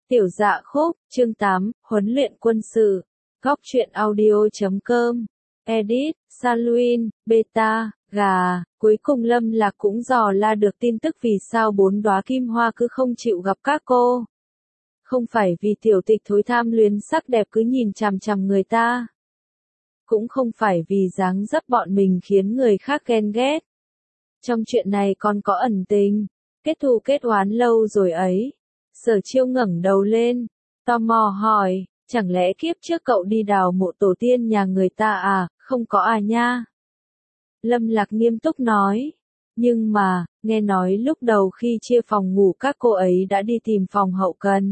Tiểu Dạ Khúc, chương 8, huấn luyện quân sự. Góc truyện audio.com. Edit, Saluin, Beta, Gà. Cuối cùng Lâm Lạc cũng dò la được tin tức vì sao 4 đóa kim hoa cứ không chịu gặp các cô. Không phải vì tiểu tịch thối tham luyến sắc đẹp cứ nhìn chằm chằm người ta. Cũng không phải vì dáng dấp bọn mình khiến người khác ghen ghét. Trong chuyện này còn có ẩn tình, kết thù kết oán lâu rồi ấy. Sở Chiêu ngẩng đầu lên, tò mò hỏi, chẳng lẽ kiếp trước cậu đi đào mộ tổ tiên nhà người ta à, không có à nha. Lâm Lạc nghiêm túc nói, nhưng mà, nghe nói lúc đầu khi chia phòng ngủ các cô ấy đã đi tìm phòng hậu cần.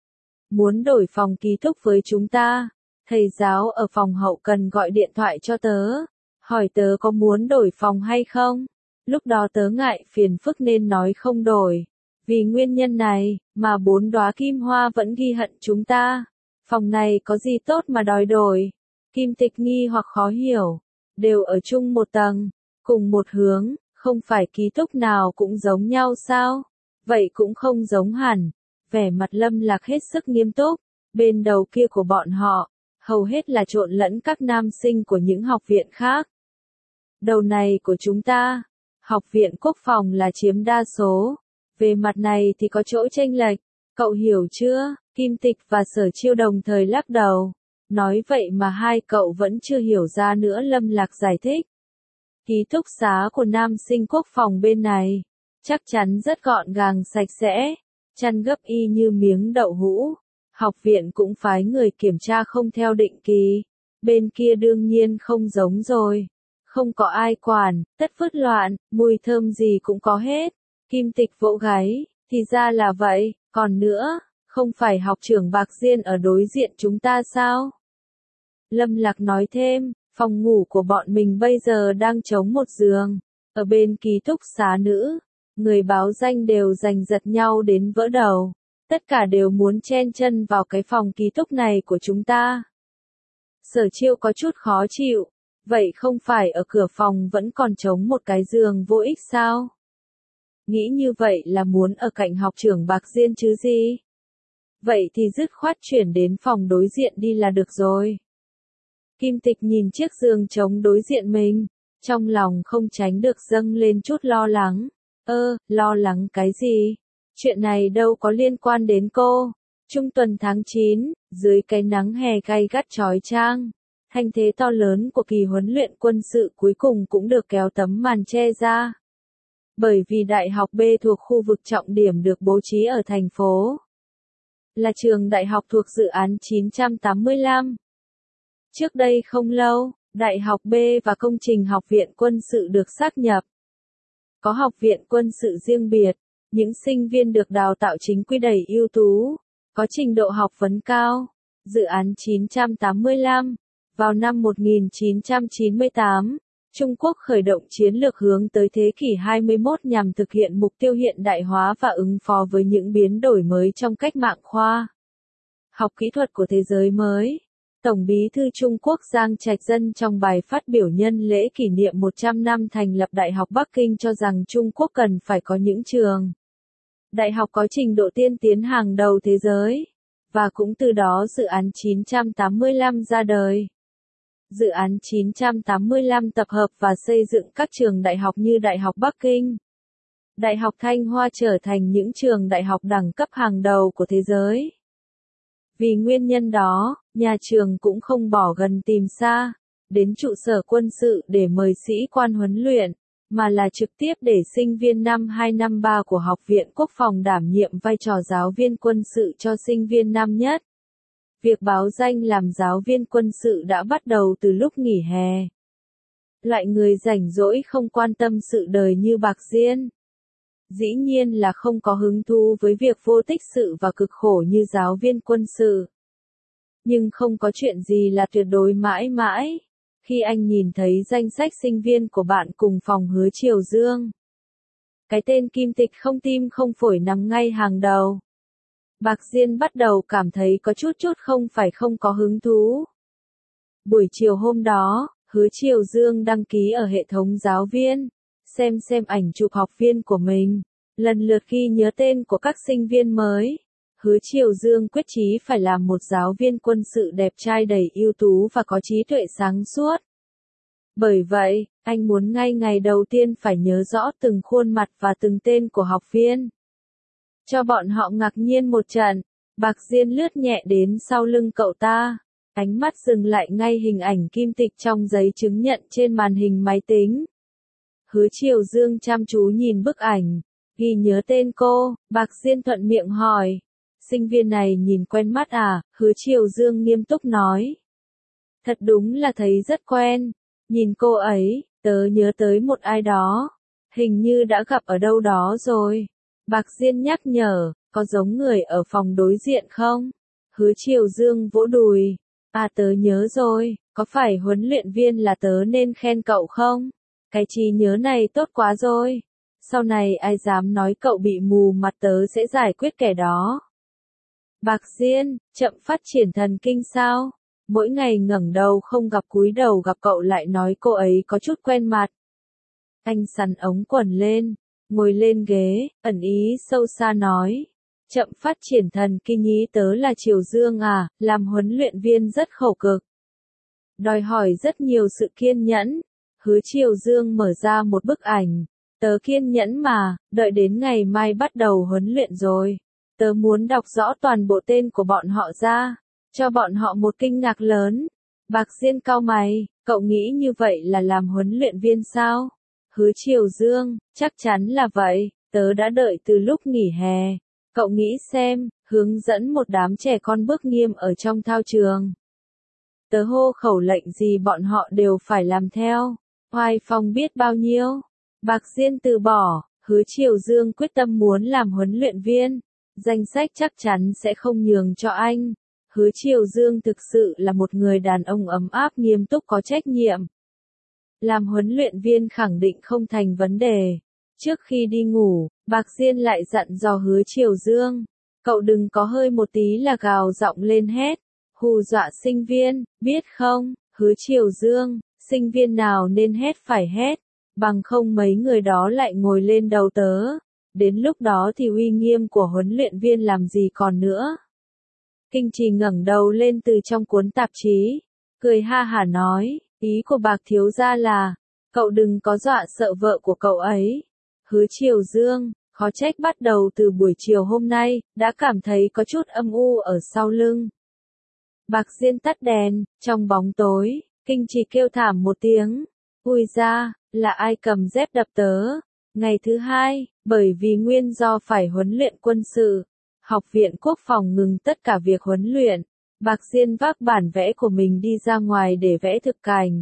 Muốn đổi phòng ký túc với chúng ta, thầy giáo ở phòng hậu cần gọi điện thoại cho tớ, hỏi tớ có muốn đổi phòng hay không. Lúc đó tớ ngại phiền phức nên nói không đổi. Vì nguyên nhân này, mà 4 đóa kim hoa vẫn ghi hận chúng ta. Phòng này có gì tốt mà đòi đổi? Kim Tịch nghi hoặc khó hiểu. Đều ở chung một tầng, cùng một hướng, không phải ký túc nào cũng giống nhau sao? Vậy cũng không giống hẳn. Vẻ mặt Lâm Lạc hết sức nghiêm túc. Bên đầu kia của bọn họ, hầu hết là trộn lẫn các nam sinh của những học viện khác. Đầu này của chúng ta, Học viện Quốc phòng là chiếm đa số. Về mặt này thì có chỗ chênh lệch, cậu hiểu chưa? Kim Tịch và Sở Chiêu đồng thời lắc đầu. Nói vậy mà hai cậu vẫn chưa hiểu ra nữa. Lâm Lạc giải thích. Ký túc xá của nam sinh quốc phòng bên này, chắc chắn rất gọn gàng sạch sẽ, chăn gấp y như miếng đậu hũ. Học viện cũng phái người kiểm tra không theo định kỳ. Bên kia đương nhiên không giống rồi. Không có ai quản, tất vứt loạn, mùi thơm gì cũng có hết. Kim Tịch vỗ gáy, thì ra là vậy, còn nữa, không phải học trưởng Bạc Diên ở đối diện chúng ta sao? Lâm Lạc nói thêm, phòng ngủ của bọn mình bây giờ đang trống một giường, ở bên ký túc xá nữ, người báo danh đều giành giật nhau đến vỡ đầu, tất cả đều muốn chen chân vào cái phòng ký túc này của chúng ta. Sở Chiêu có chút khó chịu, vậy không phải ở cửa phòng vẫn còn trống một cái giường vô ích sao? Nghĩ như vậy là muốn ở cạnh học trưởng Bạc Diên chứ gì? Vậy thì dứt khoát chuyển đến phòng đối diện đi là được rồi. Kim Tịch nhìn chiếc giường trống đối diện mình, trong lòng không tránh được dâng lên chút lo lắng. Lo lắng cái gì? Chuyện này đâu có liên quan đến cô. Trung tuần tháng 9, dưới cái nắng hè gay gắt chói chang, thanh thế to lớn của kỳ huấn luyện quân sự cuối cùng cũng được kéo tấm màn che ra. Bởi vì đại học B thuộc khu vực trọng điểm được bố trí ở thành phố, là trường đại học thuộc dự án 985. Trước đây không lâu, đại học B và công trình học viện quân sự được sáp nhập. Có học viện quân sự riêng biệt, những sinh viên được đào tạo chính quy đầy ưu tú, có trình độ học vấn cao. Dự án 985, vào năm 1998, Trung Quốc khởi động chiến lược hướng tới thế kỷ 21 nhằm thực hiện mục tiêu hiện đại hóa và ứng phó với những biến đổi mới trong cách mạng khoa học kỹ thuật của thế giới mới. Tổng bí thư Trung Quốc Giang Trạch Dân trong bài phát biểu nhân lễ kỷ niệm 100 năm thành lập Đại học Bắc Kinh cho rằng Trung Quốc cần phải có những trường đại học có trình độ tiên tiến hàng đầu thế giới, và cũng từ đó dự án 985 ra đời. Dự án 985 tập hợp và xây dựng các trường đại học như Đại học Bắc Kinh, Đại học Thanh Hoa trở thành những trường đại học đẳng cấp hàng đầu của thế giới. Vì nguyên nhân đó, nhà trường cũng không bỏ gần tìm xa, đến trụ sở quân sự để mời sĩ quan huấn luyện, mà là trực tiếp để sinh viên năm 2 năm 3 của Học viện Quốc phòng đảm nhiệm vai trò giáo viên quân sự cho sinh viên năm nhất. Việc báo danh làm giáo viên quân sự đã bắt đầu từ lúc nghỉ hè. Loại người rảnh rỗi không quan tâm sự đời như Bạc Diên, dĩ nhiên là không có hứng thú với việc vô tích sự và cực khổ như giáo viên quân sự. Nhưng không có chuyện gì là tuyệt đối mãi mãi. Khi anh nhìn thấy danh sách sinh viên của bạn cùng phòng Hứa Triều Dương, cái tên Kim Tịch không tim không phổi nằm ngay hàng đầu. Bạc Diên bắt đầu cảm thấy có chút không phải không có hứng thú. Buổi chiều hôm đó, Hứa Triều Dương đăng ký ở hệ thống giáo viên, xem ảnh chụp học viên của mình, lần lượt ghi nhớ tên của các sinh viên mới. Hứa Triều Dương quyết chí phải làm một giáo viên quân sự đẹp trai đầy ưu tú và có trí tuệ sáng suốt. Bởi vậy, anh muốn ngay ngày đầu tiên phải nhớ rõ từng khuôn mặt và từng tên của học viên. Cho bọn họ ngạc nhiên một trận, Bạc Diên lướt nhẹ đến sau lưng cậu ta. Ánh mắt dừng lại ngay hình ảnh kim tịch trong giấy chứng nhận trên màn hình máy tính. Hứa Triều Dương chăm chú nhìn bức ảnh, ghi nhớ tên cô, Bạc Diên thuận miệng hỏi. Sinh viên này nhìn quen mắt à? Hứa Triều Dương nghiêm túc nói. Thật đúng là thấy rất quen. Nhìn cô ấy, tớ nhớ tới một ai đó. Hình như đã gặp ở đâu đó rồi. Bạc Diên nhắc nhở, có giống người ở phòng đối diện không? Hứa Triều Dương vỗ đùi. À tớ nhớ rồi, có phải huấn luyện viên là tớ nên khen cậu không? Cái trí nhớ này tốt quá rồi. Sau này ai dám nói cậu bị mù mặt tớ sẽ giải quyết kẻ đó. Bạc Diên, chậm phát triển thần kinh sao? Mỗi ngày ngẩng đầu không gặp cúi đầu gặp cậu lại nói cô ấy có chút quen mặt. Anh sắn ống quần lên, ngồi lên ghế, ẩn ý sâu xa nói. Chậm phát triển thần kinh ý tớ là Triều Dương à, làm huấn luyện viên rất khổ cực. Đòi hỏi rất nhiều sự kiên nhẫn. Hứa Triều Dương mở ra một bức ảnh. Tớ kiên nhẫn mà, đợi đến ngày mai bắt đầu huấn luyện rồi. Tớ muốn đọc rõ toàn bộ tên của bọn họ ra, cho bọn họ một kinh ngạc lớn. Bạc Diên cau mày, cậu nghĩ như vậy là làm huấn luyện viên sao? Hứa Triều Dương, chắc chắn là vậy, tớ đã đợi từ lúc nghỉ hè. Cậu nghĩ xem, hướng dẫn một đám trẻ con bước nghiêm ở trong thao trường. Tớ hô khẩu lệnh gì bọn họ đều phải làm theo. Oai phong biết bao nhiêu. Bạc Diên từ bỏ, Hứa Triều Dương quyết tâm muốn làm huấn luyện viên. Danh sách chắc chắn sẽ không nhường cho anh. Hứa Triều Dương thực sự là một người đàn ông ấm áp nghiêm túc có trách nhiệm. Làm huấn luyện viên khẳng định không thành vấn đề. Trước khi đi ngủ, Bạc Diên lại dặn dò Hứa Triều Dương. Cậu đừng có hơi một tí là gào giọng lên hét. Hù dọa sinh viên, biết không? Hứa Triều Dương, sinh viên nào nên hét phải hét. Bằng không mấy người đó lại ngồi lên đầu tớ. Đến lúc đó thì uy nghiêm của huấn luyện viên làm gì còn nữa. Kinh Trì ngẩng đầu lên từ trong cuốn tạp chí, cười ha hả nói, ý của Bạc thiếu gia là, cậu đừng có dọa sợ vợ của cậu ấy. Hứa Triều Dương, khó trách bắt đầu từ buổi chiều hôm nay, đã cảm thấy có chút âm u ở sau lưng. Bạc Diên tắt đèn, trong bóng tối, Kinh Trì kêu thảm một tiếng, ui ra, là ai cầm dép đập tớ. Ngày thứ hai, bởi vì nguyên do phải huấn luyện quân sự, Học viện Quốc phòng ngừng tất cả việc huấn luyện. Bạc Diên vác bản vẽ của mình đi ra ngoài để vẽ thực cảnh.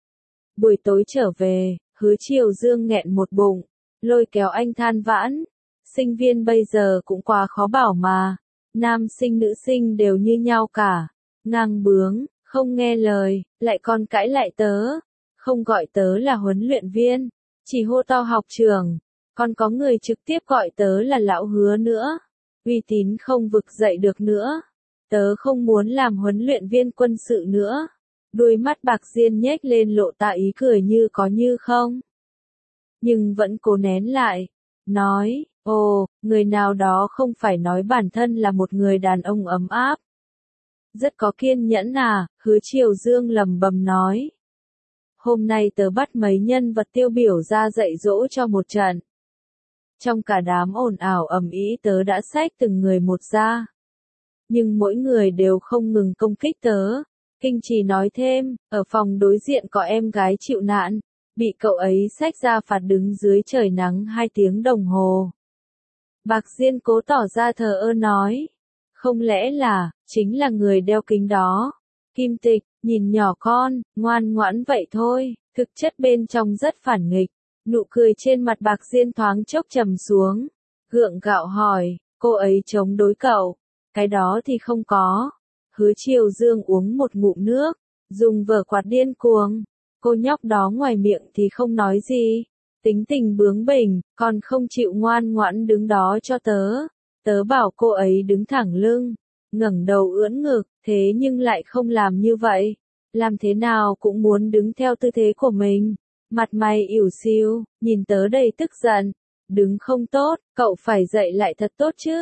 Buổi tối trở về, Hứa Triều Dương nghẹn một bụng, lôi kéo anh than vãn. Sinh viên bây giờ cũng quá khó bảo mà. Nam sinh nữ sinh đều như nhau cả. Ngang bướng, không nghe lời, lại còn cãi lại tớ. Không gọi tớ là huấn luyện viên, chỉ hô to học trưởng. Còn có người trực tiếp gọi tớ là lão Hứa nữa. Uy tín không vực dậy được nữa. Tớ không muốn làm huấn luyện viên quân sự nữa. Đôi mắt Bạc Diên nhếch lên lộ tạ ý cười như có như không. Nhưng vẫn cố nén lại. Nói, ồ, người nào đó không phải nói bản thân là một người đàn ông ấm áp. Rất có kiên nhẫn à, Hứa Triều Dương lẩm bẩm nói. Hôm nay tớ bắt mấy nhân vật tiêu biểu ra dạy dỗ cho một trận. Trong cả đám ồn ào ầm ĩ tớ đã xách từng người một ra. Nhưng mỗi người đều không ngừng công kích tớ. Kinh Trì nói thêm, ở phòng đối diện có em gái chịu nạn, bị cậu ấy xách ra phạt đứng dưới trời nắng 2 tiếng đồng hồ. Bạc Diên cố tỏ ra thờ ơ nói, không lẽ là, chính là người đeo kính đó. Kim Tịch, nhìn nhỏ con, ngoan ngoãn vậy thôi, thực chất bên trong rất phản nghịch. Nụ cười trên mặt Bạc Diên thoáng chốc trầm xuống. Gượng gạo hỏi, cô ấy chống đối cậu. Cái đó thì không có. Hứa Triều Dương uống một ngụm nước, dùng vở quạt điên cuồng. Cô nhóc đó ngoài miệng thì không nói gì. Tính tình bướng bỉnh, còn không chịu ngoan ngoãn đứng đó cho tớ. Tớ bảo cô ấy đứng thẳng lưng, ngẩng đầu ưỡn ngực, thế nhưng lại không làm như vậy. Làm thế nào cũng muốn đứng theo tư thế của mình. Mặt mày ỉu xìu, nhìn tớ đầy tức giận. Đứng không tốt, cậu phải dậy lại thật tốt chứ.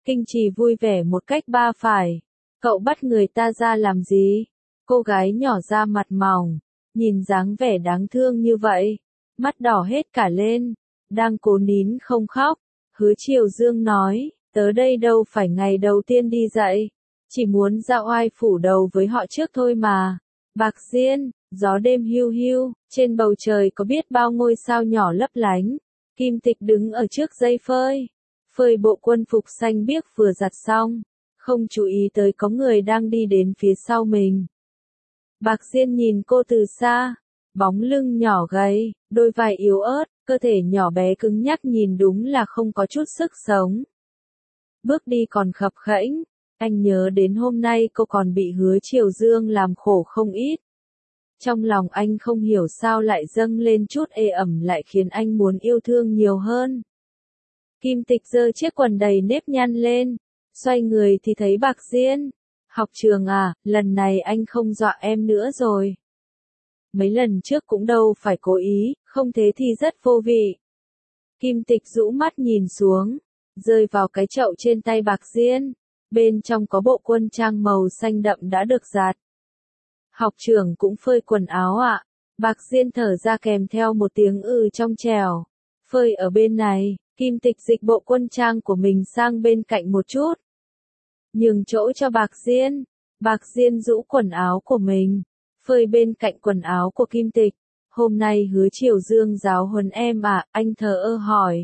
Kinh Trì vui vẻ một cách ba phải. Cậu bắt người ta ra làm gì? Cô gái nhỏ ra mặt mỏng, nhìn dáng vẻ đáng thương như vậy, mắt đỏ hết cả lên, đang cố nín không khóc. Hứa Triều Dương nói, tớ đây đâu phải ngày đầu tiên đi dạy, chỉ muốn ra oai phủ đầu với họ trước thôi mà. Bạc Diên, gió đêm hiu hiu, trên bầu trời có biết bao ngôi sao nhỏ lấp lánh. Kim Tịch đứng ở trước dây phơi, phơi bộ quân phục xanh biếc vừa giặt xong, không chú ý tới có người đang đi đến phía sau mình. Bạc Diên nhìn cô từ xa, bóng lưng nhỏ gầy, đôi vai yếu ớt, cơ thể nhỏ bé cứng nhắc nhìn đúng là không có chút sức sống. Bước đi còn khập khẽnh, anh nhớ đến hôm nay cô còn bị Hứa Triều Dương làm khổ không ít. Trong lòng anh không hiểu sao lại dâng lên chút ê ẩm lại khiến anh muốn yêu thương nhiều hơn. Kim Tịch giơ chiếc quần đầy nếp nhăn lên, xoay người thì thấy Bạc Diên. Học trường à, lần này anh không dọa em nữa rồi. Mấy lần trước cũng đâu phải cố ý, không thế thì rất vô vị. Kim Tịch rũ mắt nhìn xuống, rơi vào cái chậu trên tay Bạc Diên. Bên trong có bộ quân trang màu xanh đậm đã được giặt. Học trưởng cũng phơi quần áo ạ. Bạc Diên thở ra kèm theo một tiếng trong trẻo. Phơi ở bên này, Kim Tịch dịch bộ quân trang của mình sang bên cạnh một chút. Nhường chỗ cho Bạc Diên. Bạc Diên rũ quần áo của mình, phơi bên cạnh quần áo của Kim Tịch. Hôm nay Hứa Triều Dương giáo huấn em à, anh thờ ơ hỏi.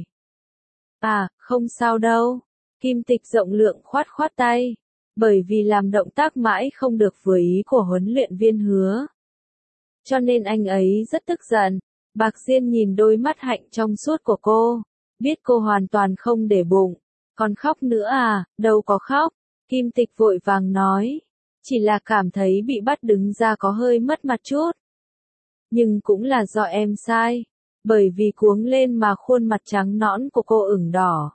À, không sao đâu. Kim Tịch rộng lượng khoát khoát tay, bởi vì làm động tác mãi không được vừa ý của huấn luyện viên Hứa. Cho nên anh ấy rất tức giận. Bạc Diên nhìn đôi mắt hạnh trong suốt của cô, biết cô hoàn toàn không để bụng. Còn khóc nữa à, đâu có khóc. Kim Tịch vội vàng nói, chỉ là cảm thấy bị bắt đứng ra có hơi mất mặt chút. Nhưng cũng là do em sai, bởi vì cuống lên mà khuôn mặt trắng nõn của cô ửng đỏ.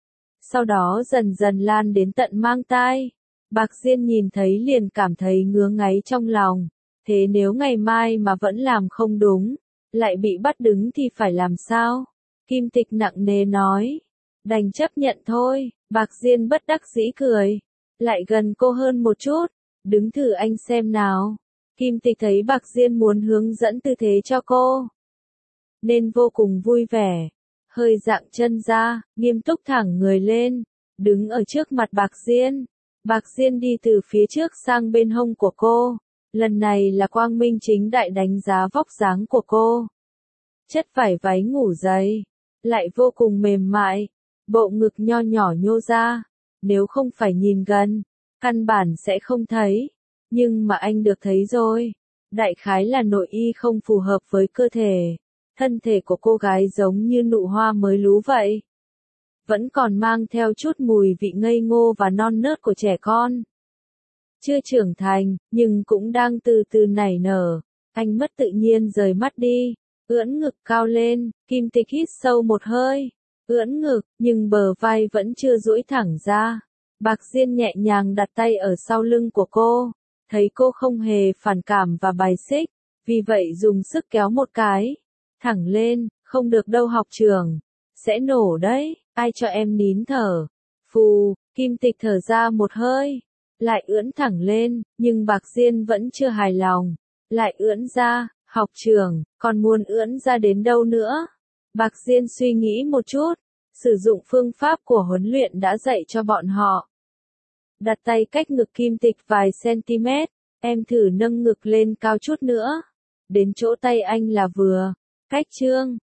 Sau đó dần dần lan đến tận mang tai. Bạc Diên nhìn thấy liền cảm thấy ngứa ngáy trong lòng. Thế nếu ngày mai mà vẫn làm không đúng, lại bị bắt đứng thì phải làm sao? Kim Tịch nặng nề nói. Đành chấp nhận thôi. Bạc Diên bất đắc dĩ cười. Lại gần cô hơn một chút. Đứng thử anh xem nào. Kim Tịch thấy Bạc Diên muốn hướng dẫn tư thế cho cô, nên vô cùng vui vẻ. Hơi dạng chân ra, nghiêm túc thẳng người lên, đứng ở trước mặt Bạc Diên. Bạc Diên đi từ phía trước sang bên hông của cô. Lần này là quang minh chính đại đánh giá vóc dáng của cô. Chất vải váy ngủ dày, lại vô cùng mềm mại, bộ ngực nho nhỏ nhô ra. Nếu không phải nhìn gần, căn bản sẽ không thấy. Nhưng mà anh được thấy rồi. Đại khái là nội y không phù hợp với cơ thể. Thân thể của cô gái giống như nụ hoa mới lú vậy. Vẫn còn mang theo chút mùi vị ngây ngô và non nớt của trẻ con. Chưa trưởng thành, nhưng cũng đang từ từ nảy nở. Anh mất tự nhiên rời mắt đi, ưỡn ngực cao lên. Kim Tịch hít sâu một hơi, ưỡn ngực, nhưng bờ vai vẫn chưa duỗi thẳng ra. Bạc Diên nhẹ nhàng đặt tay ở sau lưng của cô, thấy cô không hề phản cảm và bài xích, vì vậy dùng sức kéo một cái. Thẳng lên, không được đâu học trưởng, sẽ nổ đấy, ai cho em nín thở. Phù, Kim Tịch thở ra một hơi, lại ưỡn thẳng lên, nhưng Bạc Diên vẫn chưa hài lòng, lại ưỡn ra. Học trưởng, còn muốn ưỡn ra đến đâu nữa? Bạc Diên suy nghĩ một chút, sử dụng phương pháp của huấn luyện đã dạy cho bọn họ. Đặt tay cách ngực Kim Tịch vài cm, em thử nâng ngực lên cao chút nữa, đến chỗ tay anh là vừa. Cách chương